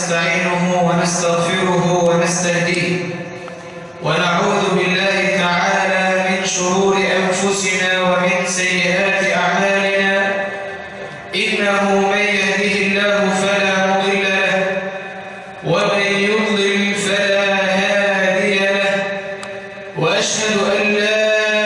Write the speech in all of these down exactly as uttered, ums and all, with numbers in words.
ونستعينه ونستغفره ونستهديه ونعوذ بالله تعالى من شرور أنفسنا ومن سيئات أعمالنا إنه من يهده الله فلا مضل له ومن يضلل فلا هادي له وأشهد أن لا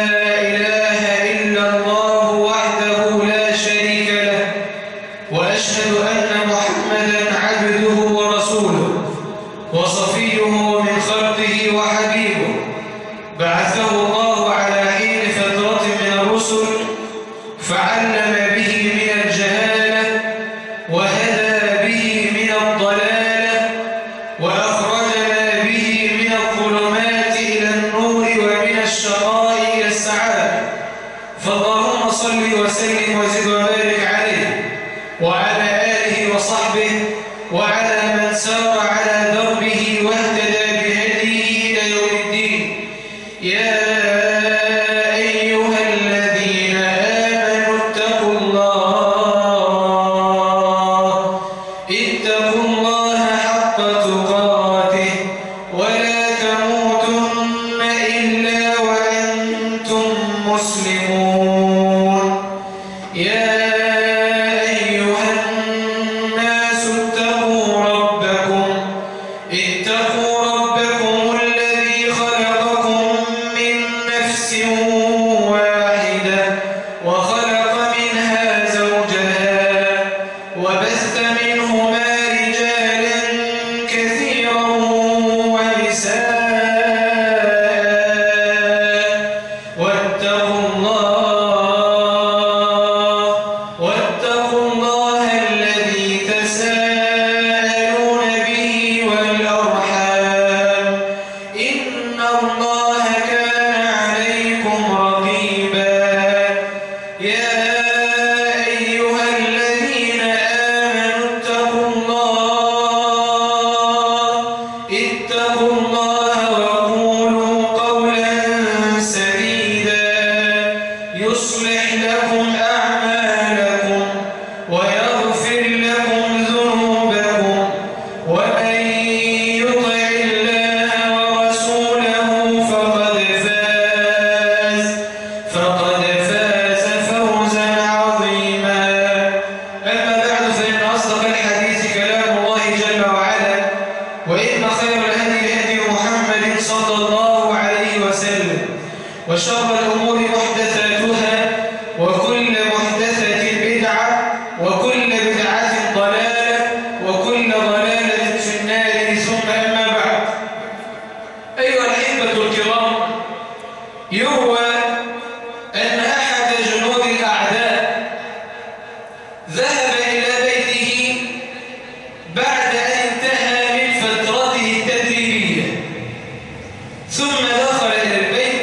وأشهد أن محمدًا عبده ورسوله وصفيه من خلقه وحبيبه بعثه الله على حين فترة من الرسل فعلم به من الجهالة وهدى به من الضلالة وأخرجنا به من الظلمات إلى النور ومن الشقاء إلى السعادة فاللهم صل وسلم وزد وبارك عليه وعلى آله وصحبه وعلى من سار على دربه واهتدى بهديه إلى يوم الدين. يا أيها الذين آمنوا اتقوا الله اتقوا الله حق تقاته ولا تموتن إلا وأنتم مسلمون. يا وشر الأمور محدثاتها وكل محدثة بدعة وكل بدعة ضلالة وكل ضلالة في النار ثم أما بعد. أيها الأحبة الكرام، يروى أن أحد جنود الأعداء ذهب إلى بيته بعد أن انتهى من فترته التدريبية ثم دخل إلى البيت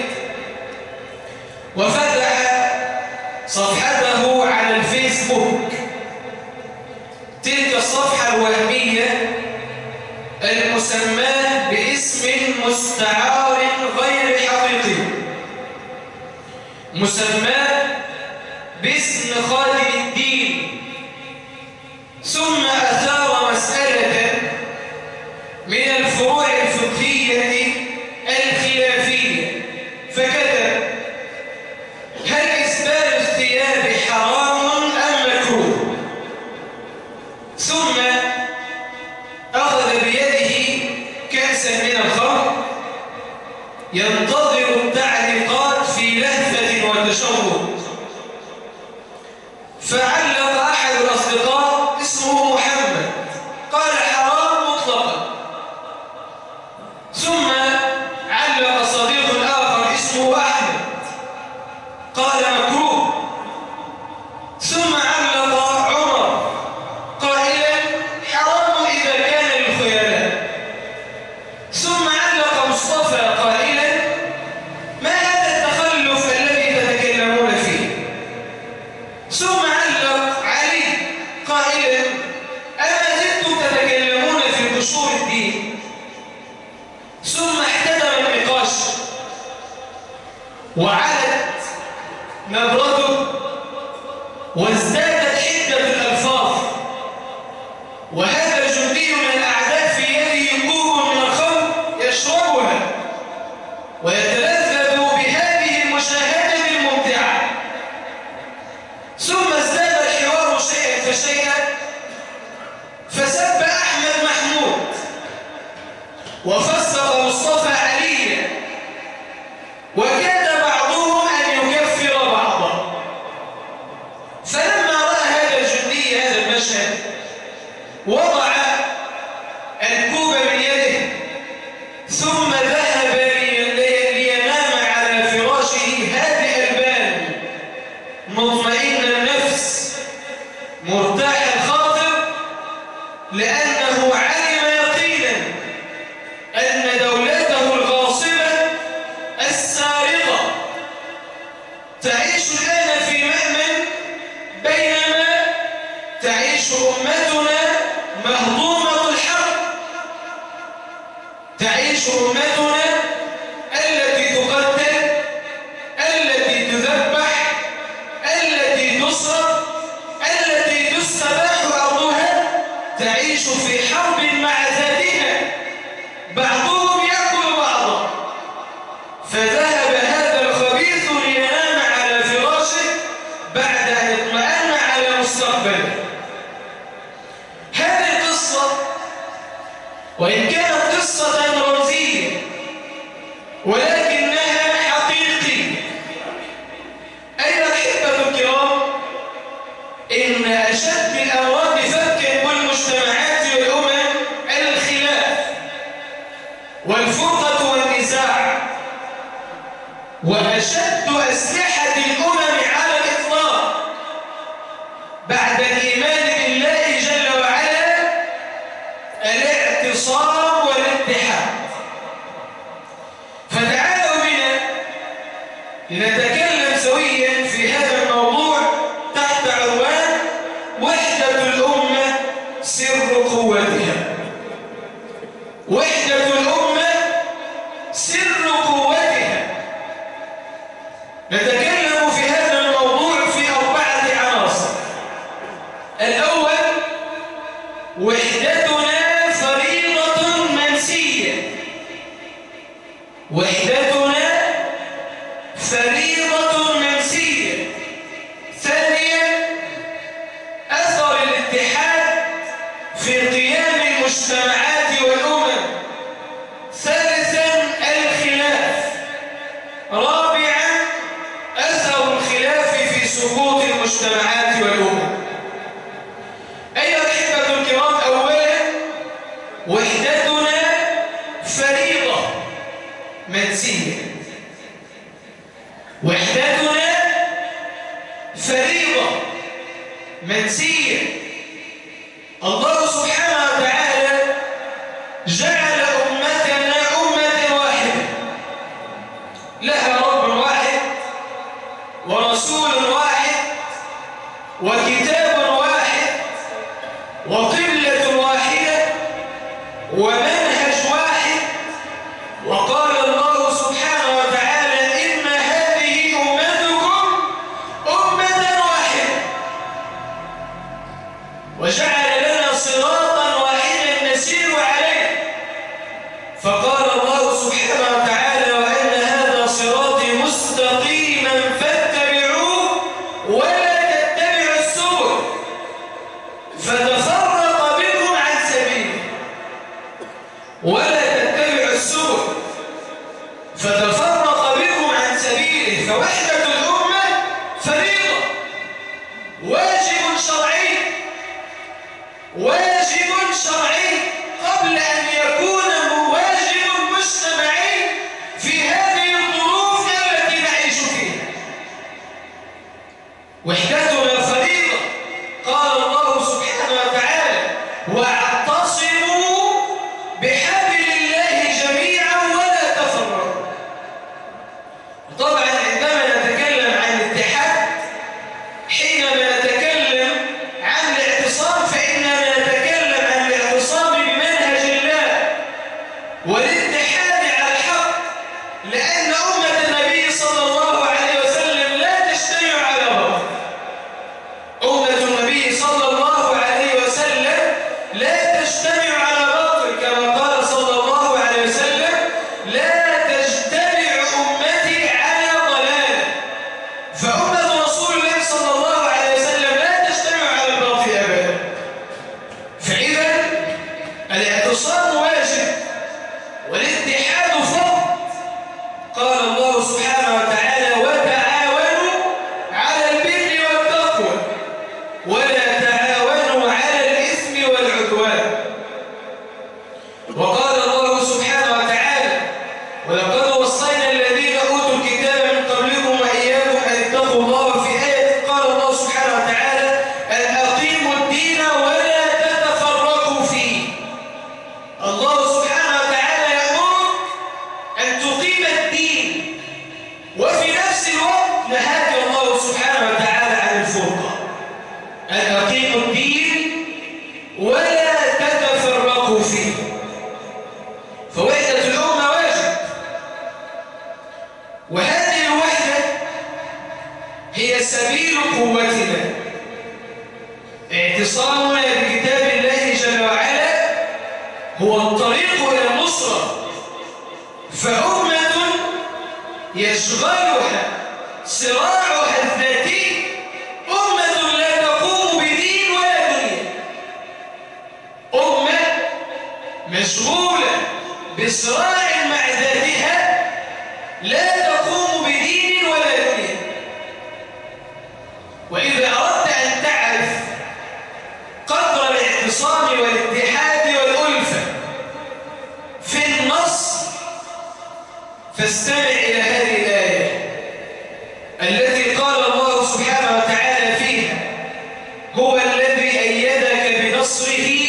وفتح صفحته على الفيسبوك، تلك الصفحة الوهمية المسماة باسم مستعار غير حقيقي، مسماة باسم خالد الدين، ثم أثار مسألة من الفروع الفقهية الخلافية فكتب: هل إسبال الثياب حرام أم مكروه؟ ثم أخذ بيده كأسا من الخمر ينتظر التعليقات في لهفة وتشوق، فعلق أحد الأصدقاء اسمه محمد قال حرام مطلقا، ثم علق صديق آخر اسمه أحمد قال مكروه، ثم علق عمر قائلا حرام إذا كان للخيلاء، ثم علق مصطفى قائلا ما هذا التخلف الذي تتكلمون فيه، ثم علق علي قائلا أما زلتم تتكلمون في قشور الدين، ثم احتدم النقاش وعلت نبرته وازدادت حدة الألفاظ، وهذا الجندي من الأعداء فراشا وضع الكوب من يده ثم ذهب لينام على فراشه هادئ البال مطمئن النفس مرتاح الخاطر، لأنه علم يقينا أن دولته الغاصبة السارقة تعيش الآن في مأمن، بينما تعيش أمتنا مهضومة الحق، تعيش أمتنا التي تقتل، التي تذبح، التي تصرف، التي تستباح أرضها، تعيش في حرب مع ذاتها، بعضهم يأكل بعضا. فذهب هذا الخبيث لينام على فراشه بعد أن اطمأن على مستقبله. هذه القصة وإن كانت قصة رمزية ولكنها حقيقية. أيها الأحبة الكرام، إن أشد الأمراض فكا بالمجتمعات والأمم الخلاف والفرقة والنزاع، وأشد أسلحة الأمم على الإطلاق بعد الإيمان بالله جل وعلا الاعتصام والاتحاد. فتعالوا بنا لنتكلم سويا في هذا الموضوع تحت عنوان وحدة الأمة سر قوتها. وحدة الأمة سر قوتها. نتكلم في هذا الموضوع في أربعة عناصر. الأول، وحدتنا فريضة منسية. وحدتنا فريضة منسية. ثانيا، أثر الاتحاد في قيام المجتمعات والأمم. ثالثا، الخلاف. رابعا، أثر الخلاف في سقوط المجتمعات والأمم. أيها الأحبة الكرام، أولا، وحدتنا فريضة منسية. وحدتنا فريضة منسية. الله سبحانه وتعالى جعل أمتنا أمة واحدة، لها رب واحد ورسول واحد وكتاب واحد وقبلة واحدة ومنهج واحد. وقال الله سبحانه وتعالى: إن هذه أمتكم أمة واحدة، وجعل لنا صراطا واحدا نسير عليه. فقال الله سبحانه وتعالى: وأن هذا صراطي مستقيما فاتبعوه ولا تتبعوا السبل فتفرق بكم عن سبيله. ولا تتبعوا السبل فتفرق بكم عن سبيله. فوحدة الأمة فريضة، واجب شرعي، واجب شرعي قبل أن يكون واجب مجتمعي في هذه الظروف التي نعيش فيها. وحدتنا فريضة. قال الله سبحانه وتعالى: واعتصموا بحبل الله جميعا ولا تفرقوا. طبعا عندما نتكلم عن الاتحاد، حينما نتكلم عن الاعتصام، فإننا نتكلم عن الاعتصام بمنهج الله والاتحاد على الحق، لأن أمة النبي صلى الله عليه وسلم لا تجتمع على باطل. أمة النبي صلى الله عليه وسلم لا واعتصامنا بكتاب الله جل وعلا هو الطريق إلى النصرة. فأمة يشغلها صراعها الذاتي أمة لا تقوم بدين ولا دنيا. أمة مشغولة بصراع مع ذاتها لا تقوم بدين ولا دنيا. وإذا أردت أن تعرف قدر الاعتصام والاتحاد والألفة في النص فاستمع إلى هذه الآية التي قال الله سبحانه وتعالى فيها: هو الذي أيدك بنصره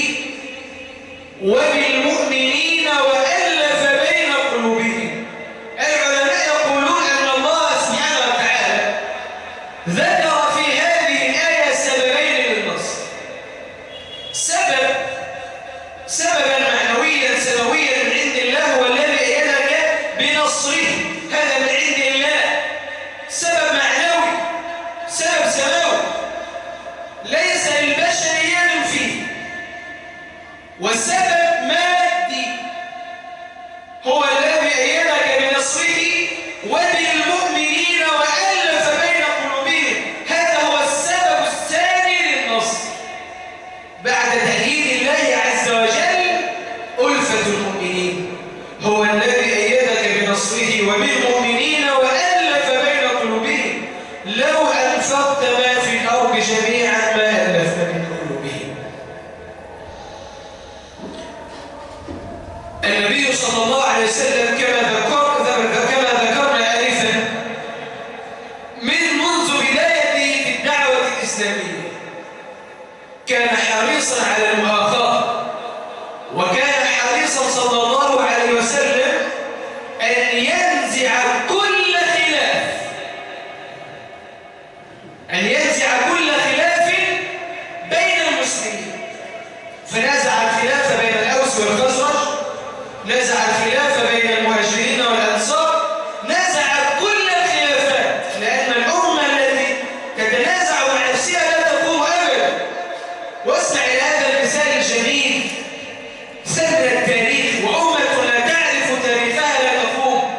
وبالمؤمنين وألف بين قلوبهم. العلماء يقولون أن الله سبحانه وتعالى ذكر في هذه الآية سببين للنصر. سبب سببا معنويا سماويا من عند الله هو الذي أيدك بنصره، هذا من عند الله. سبب معنوي، سبب سماوي ليس للبشر يد فيه. وسبب مادي هو الذي أيدك بنصره وبالمؤمنين وألف بين قلوبهم، هذا هو السبب الثاني للنصر بعد تأييد الله عز وجل. ألفة المؤمنين هو الذي أيدك بنصره وبالمؤمنين وألف بين قلوبهم لو أنفقت ما في الأرض جميعا ما ألفت بين قلوبهم. النبي صلى الله عليه وسلم كما ذكر كما ذكرنا آنفا من منذ بدايته في الدعوة الإسلامية كان حريصا على المؤاخاة، وكان حريصا صلى الله عليه وسلم أن ينزع كل خلاف أن ينزع كل خلاف بين المسلمين. فنزع الخلاف بين الأوس والخزرج، نزع الخلاف بين المهاجرين والأنصار، نزع كل الخلافات، لأن الأمة التي تتنازع مع نفسها لا تقوم أبدا. واسمع إلى هذا المثال الجميل، سر التاريخ، وأمة لا تعرف تاريخها لا تقوم.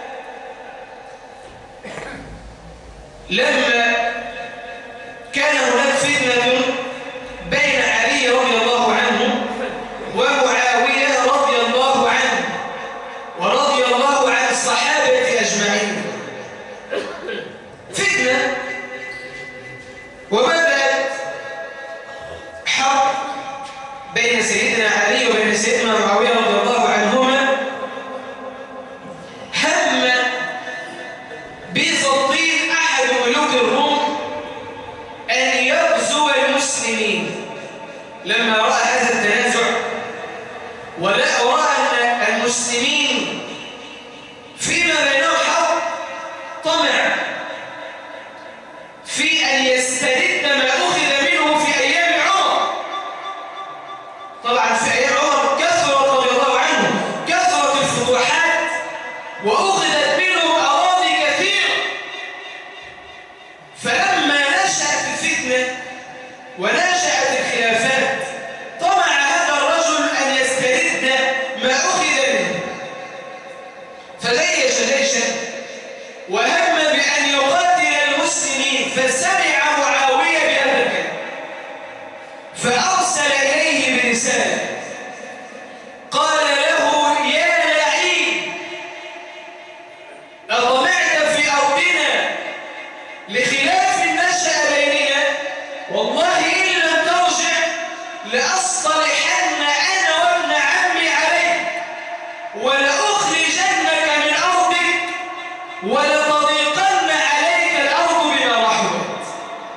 لما كان هناك فتنة بين علي رضي الله عنه ومعاوية رضي الله عنه ورضي الله عن الصحابة أجمعين، فتنة، وبدأت حرب بين سيدنا علي وبين سيدنا معاوية رضي الله عنهما، هم بتلطيف أحد ملوك الروم أن يغزو المسلمين. لما رأى هذا التنازع ولا رأى أن المسلمين فيما بينهم حرب، طمع في أن يسترد ما أخذ منه في أيام عمر. طبعا في أيام عمر كثرت رضي الله عنه كثرت الفتوحات وأخذت منهم أراضي كثيرة. فلما نشأت الفتنة ونشأت الخلافات طمع هذا الرجل أن يسترد ما أخذ منه، فجيش جيشا وهم بأن يقاتل المسلمين. فسمع معاوية بهذا الكلام فأرسل إليه برسالة قال له: يا لعين، أطمعت في أرضنا لخلاف نشأ بيننا؟ والله إن لم ترجع لأصطلحن أنا وابن عمي عليك ولأخرجنك من أرضك ولتضيقن عليك الأرض بما رحبت.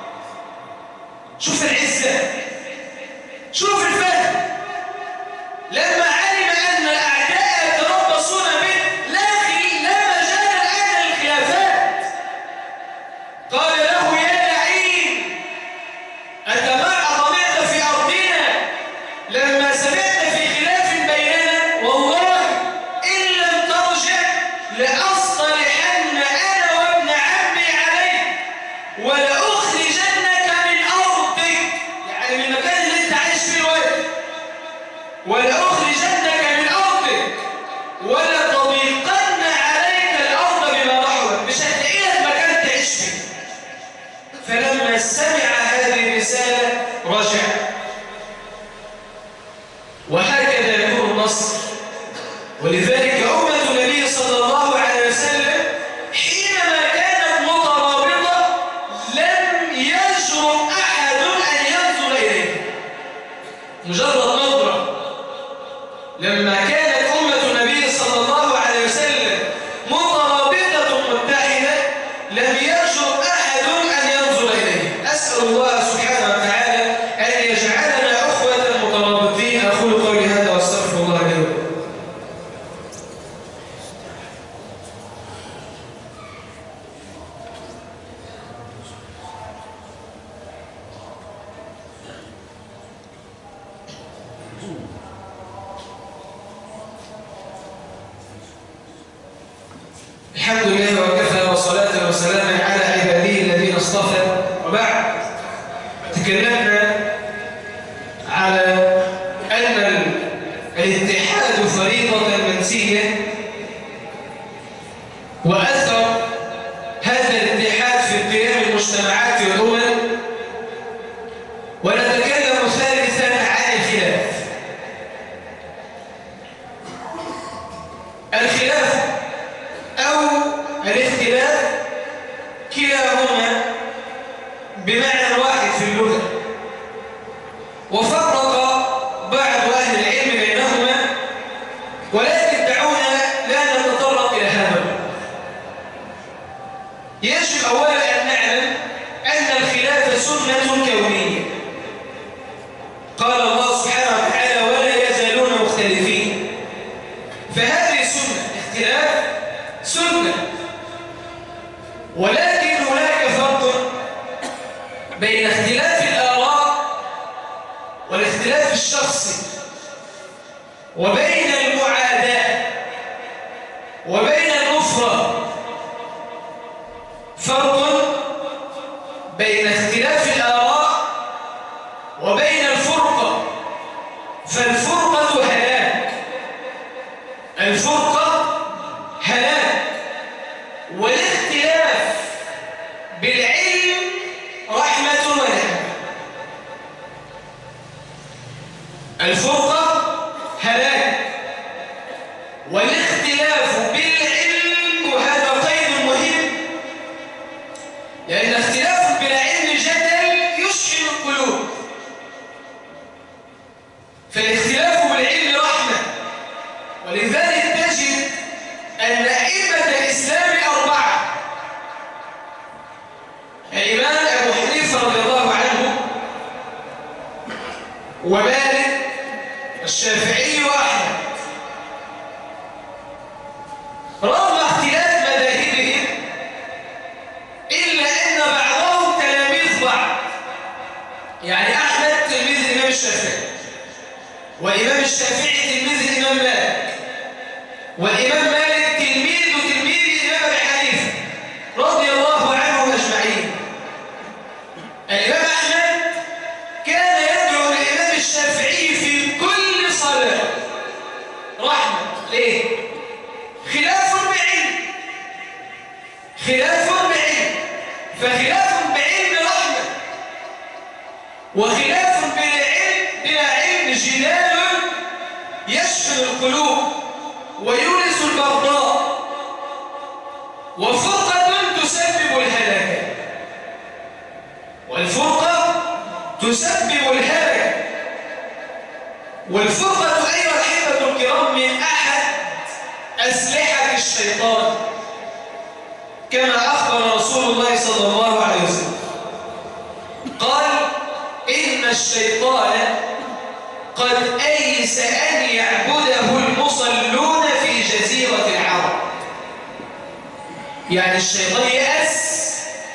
شوف العزة، شوف الفهم. لما علم أن الأعداء يتربصون به لا مجال الآن للخلافات قال له: يا لعين، أطمعت في أرضنا لما سمعت في خلاف بيننا؟ والله إن لم ترجع لأصطلحن أنا وابن عمي عليك ولأخرجنك من أرضك، يعني من مكان ولأخرجنك من أرضك ولتضيقن عليك الأرض بما رحبت، مش هتلاقي لك مكان تعيش فيه. فلما سمع هذه الرسالة رجع. وهكذا يكون النصر. ولذلك أمة النبي صلى الله عليه وسلم حينما كانت مترابطة لم يجرؤ أحد أن ينظر إليه. مجرد نظرة. لما كانت أمة النبي صلى الله عليه وسلم مترابطة متحدة لم يجرؤ أحد أن ينظر إليه. أسأل الله سبحانه وتعالى أن يجعلنا أخوة مترابطين. أقول قولي هذا وأستغفر الله لي ولكم. الحمد لله وكفى وصلاة وسلاما على عباده الذين اصطفى. وبعد، تكلمنا على أن الاتحاد فريضة منسية وأثر هذا الاتحاد في قيام المجتمعات والأمم. ونتكلم ثالثا عن الخلاف. الخلاف أو الاختلاف كلاهما بمعنى واحد في اللغة، وفرق بعض أهل العلم بينهما، ولكن دعونا لا نتطرق إلى هذا. يجب أولا أن نعلم أن الخلاف سنة كونية. قال الله سبحانه وتعالى: ولا يزالون مختلفين. فهذه سنة، اختلاف سنة. ولكن هناك فرق بين اختلاف الآراء والاختلاف الشخصي، وبين المعاداة وبين النفرة. فرق بين اختلاف الآراء وبين الفرقة. فالفرقة هلاك. الفرقة هلاك. والاختلاف بالعلم رحمة ونعمة. الفرقة هلاك، والاختلاف بالعلم، وهذا قيد مهم، لأن اختلاف بلا علم جدل يشحن القلوب. فالاختلاف بالعلم رحمة. ولذلك تجد أن أئمة الإسلام أربعة: الإمام أبو حنيفة رضي الله عنه، ومالك، الشافعي، وأحمد، رغم اختلاف مذاهبهم إلا أن بعضهم تلاميذ بعض. يعني أحمد تلميذ الإمام الشافعي، والإمام الشافعي تلميذ الإمام مالك، والإمام مالك تلميذ وتلميذ الإمام أبي حنيفة رضي الله عنهم أجمعين. الإمام أحمد كان يدعو الإمام الشافعي في كل صلاة رحمة. ليه؟ خلاف بعلم. خلاف بعلم. فخلاف بعلم رحمة، وخلاف بلا علم بلا علم جدال يشفي القلوب ويورث البغضاء، وفرقة تسبب الهلاك. والفرقة تسبب الهلاك. والفرقة أيها الأحبة الكرام من أحد أسلحة الشيطان، كما أخبر رسول الله صلى الله عليه وسلم. قال: إن الشيطان قد أيس أن يعبده المصلون في جزيرة العرب. يعني الشيطان يأس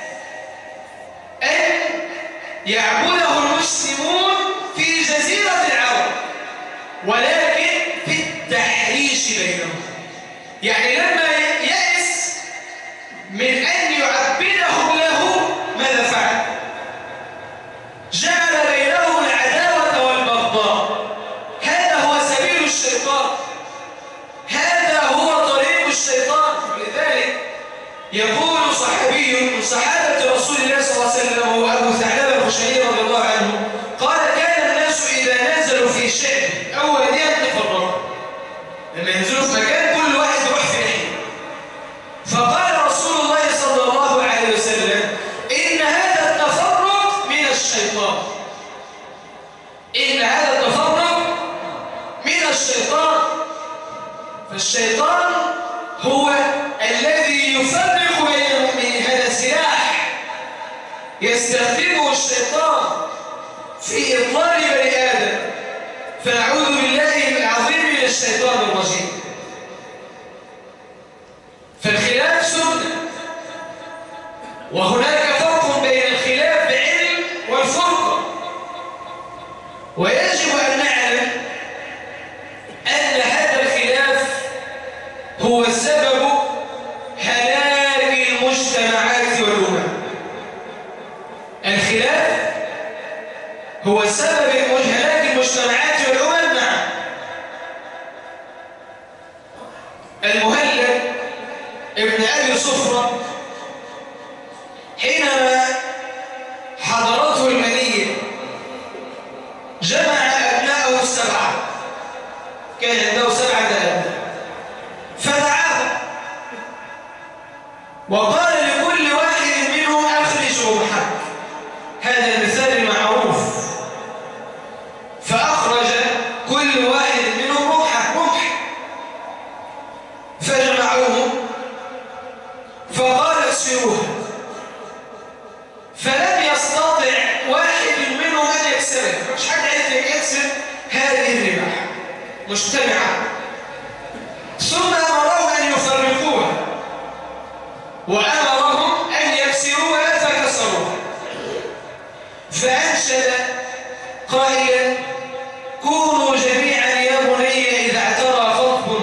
أن يعبده المسلمون في جزيرة العرب، ولكن في التحريش بينهم. يعني لما يأس من أن يعبدهم له، ماذا فعل؟ جعل بينهم العداوة والبغضاء. هذا هو الشيطان. فالشيطان هو الذي يفرق بين المؤمنين. هذا سلاح يستخدمه الشيطان في إضلال بني آدم. فنعوذ بالله العظيم من الشيطان الرجيم. فالخلاف سنة، وهناك فرق بين الخلاف بعلم والفرقة. ويجب أن نعلم أن هذا الخلاف هو سبب هلاك المجتمعات والأمم. الخلاف هو سبب هلاك المجتمعات والأمم. نعم. المهلب ابن أبي صفرة حينما حضرته المنية جمع أبناءه السبعة، كان عنده سبعة أبناء، فدعاهم وقال لكل واحد منهم أخرج رمحك. هذا المثال المعروف. فأخرج كل واحد منهم رمحه رمح، فجمعوهم فقال اسفروها، فلم يستطع واحد منهم أن يكسره. مش حد عرف يكسر هذه الرماح مجتمعة. ثم أمرهم أن يفرقوها وأمرهم أن يكسروها فكسروها. فأنشد قائلا: كونوا جميعا يا بني إذا اعترى خطب،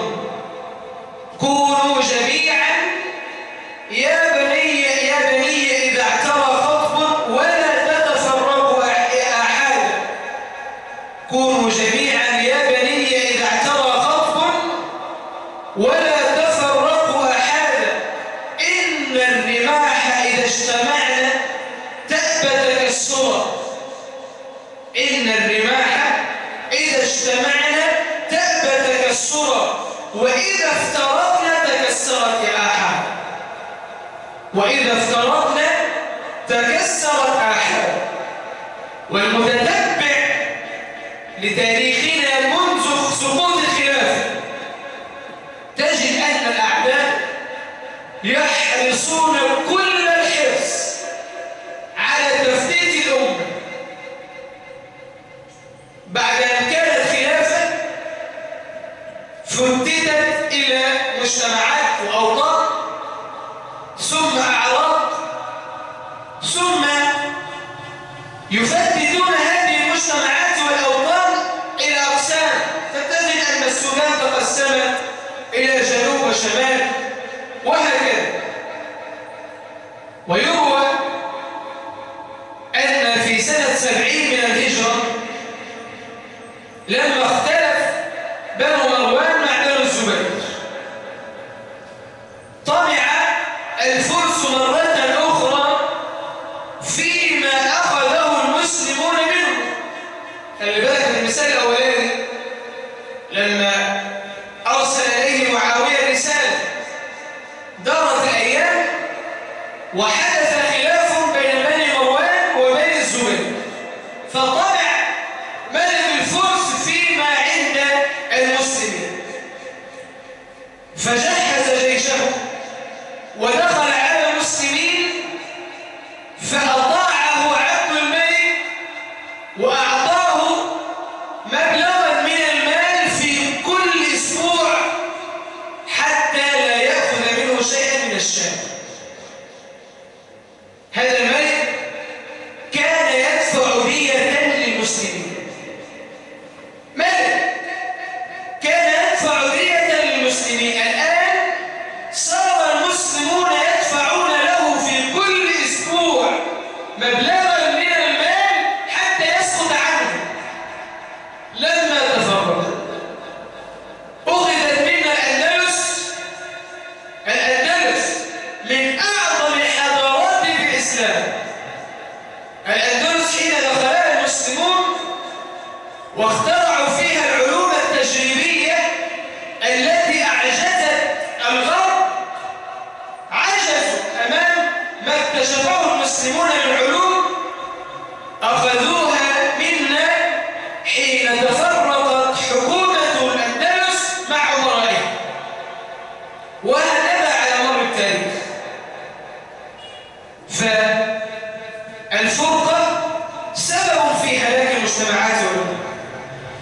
كونوا جميعا يا بني يا بني إذا اعترى خطب ولا تتفرقوا أحدا. كونوا جميعا يا بني إذا اعترى خطب ولا تفرقوا أحدا. إن الرماح إذا اجتمعنا تأبى تكسرا. إن الرماح إذا اجتمعنا تأبى تكسرا، وإذا افترقنا تكسرت آحاد. وإذا افترقنا تكسرت آحاد. والمتتبع لتاريخنا منذ سقوط الخلافة تجد أن الأعداء يحرصون كل الحرص على تفتيت الأمة. بعد أن كانت خلافة فتتت إلى مجتمعات وأوطان، ثم أعراض، ثم يفتتون هذه المجتمعات والأوطان إلى أقسام. فتجد أن السودان تقسمت إلى جنوب وشمال وهكذا. ويروى أن في سنة سبعين من الهجرة لما اختلف بنو مروان مع بنو الزبير، طمع الفرس مرة أخرى فيما أخذه المسلمون منه. خلي بالك من المثال الأولاني لما أرسل إليه معاوية رسالة، دارت الأيام وحدث خلاف بين بني مروان وبني الزبير، فطمع ملك الفرس فيما عند المسلمين، فجهز جيشه ودخل على المسلمين، فأطاعه عبد الملك وأعطاه مبلغا من المال في كل أسبوع حتى لا يأخذ منه شيئا من الشام. هذا الملك كان يدفع دية للمسلمين. ملك كان يدفع دية للمسلمين. الآن صار المسلمون يدفعون له في كل أسبوع مبلغا من المال حتى يسقط عنه. لما تفرق أخذت منا الأندلس. الأندلس من أعظم الحضارات في الإسلام. الأندلس حين دخلها المسلمون واخترعوا فيها العلوم التجريبية التي أعجزت الغرب، عجزوا أمام ما اكتشفه المسلمون من علوم أخذوها منا حين تفرقت حكومة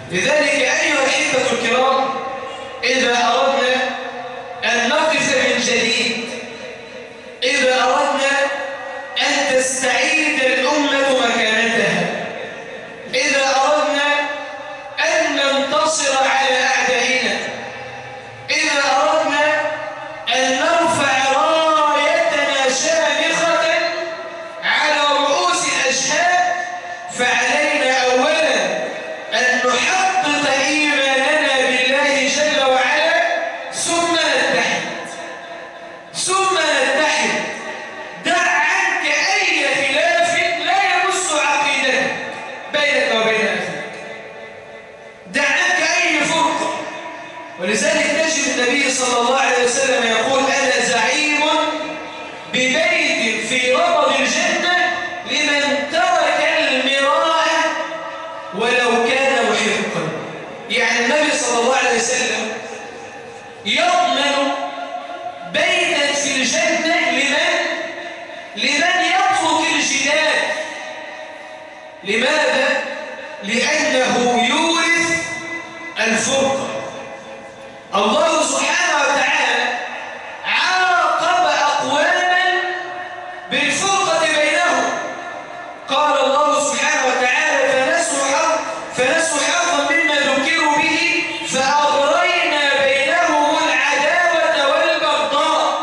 لذلك أيها الأحبة الكرام، إذا أردنا أن نقف من جديد، إذا أردنا أن تستعيد الأمة مكانتها، إذا أردنا أن ننتصر على أعدائنا، إذا أردنا أن نرفع رايتنا شامخة على رؤوس الأشهاد، فعلينا أولا أن نحقق إيماننا بالله جل وعلا، ثم نتحد ثم نتحد دع عنك أي خلاف لا يمس عقيدتك بينك وبين أخيك، دع عنك أي فرقة. ولذلك تجد النبي صلى الله عليه وسلم يقول: أنا زعيم ببيت في ربض الجنة لمن ترك المراء ولو كان محقا. يعني النبي صلى الله عليه وسلم يضمن بيتا في الجنة لمن لمن يترك الجدال. لماذا؟ لأنه يورث الفرقة. الله سبحانه وتعالى عاقب أقواما بالفرقة بينهم. قال الله سبحانه وتعالى: فنسوا حظ فنسوا حظا مما ذكروا به فأغرينا بينهم العداوة والبغضاء.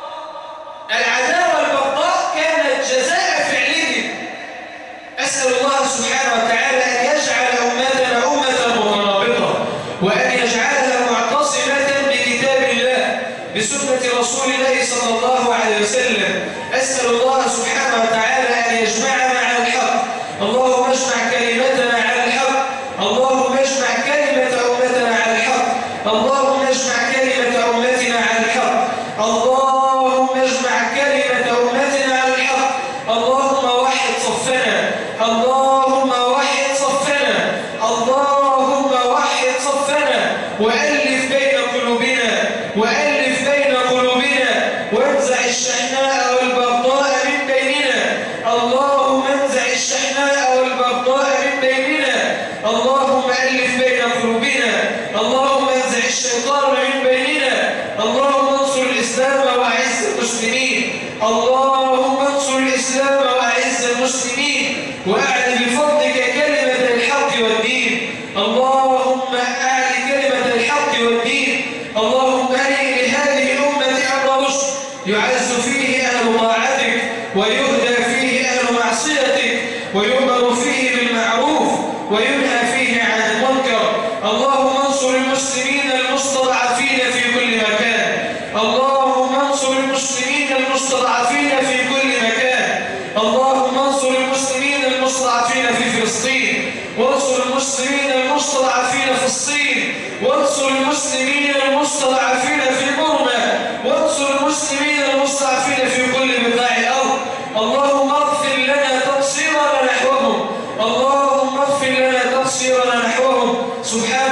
العداوة والبغضاء كانت جزاء فعلهم. أسأل الله سبحانه وتعالى أن يجعل أمتنا أمة مترابطة، وأن يجعلها معتصمة بكتاب الله بسنة رسول الله صلى الله عليه وسلم. أسأل الله سبحانه وتعالى أن يجمعنا على الحق. اللهم اجمع كلمتنا على الحق. اللهم اجمع كلمة أمتنا على الحق. اللهم اجمع كلمة أمتنا على الحق. اللهم اجمع كلمة أمتنا على الحق. اللهم وحد صفنا. اللهم وحد صفنا. اللهم وحد صفنا وألف بين قلوبنا وألف بين قلوبنا وانزع الشحناء والبغضاء من بيننا. اللهم انزع الشحناء والبغضاء من بيننا. اللهم ألف بين قلوبنا. اللهم انزع الشيطان من بيننا. اللهم انصر الإسلام وأعز المسلمين. اللهم انصر الإسلام وأعز المسلمين وأعلِ بفضلك كلمة الحق والدين. اللهم أعلِ كلمة الحق والدين. اللهم هيئ لهذه الأمة أمر رشد يعز فيه أهل طاعتك ويهدى فيه أهل معصيتك ويؤمر فيه بالمعروف وينهى فيه عن المنكر. اللهم انصر المسلمين المستضعفين في كل مكان. اللهم انصر المسلمين المستضعفين في كل مكان. اللهم انصر المسلمين المستضعفين في فلسطين، وانصر المسلمين المستضعفين في الصين، وانصر المسلمين المستضعفين في بورما، وانصر المسلمين المستضعفين في كل بقاع الأرض. اللهم اغفر لنا تقصيرنا نحوهم. اللهم اغفر لنا تقصيرنا نحوهم. سبحان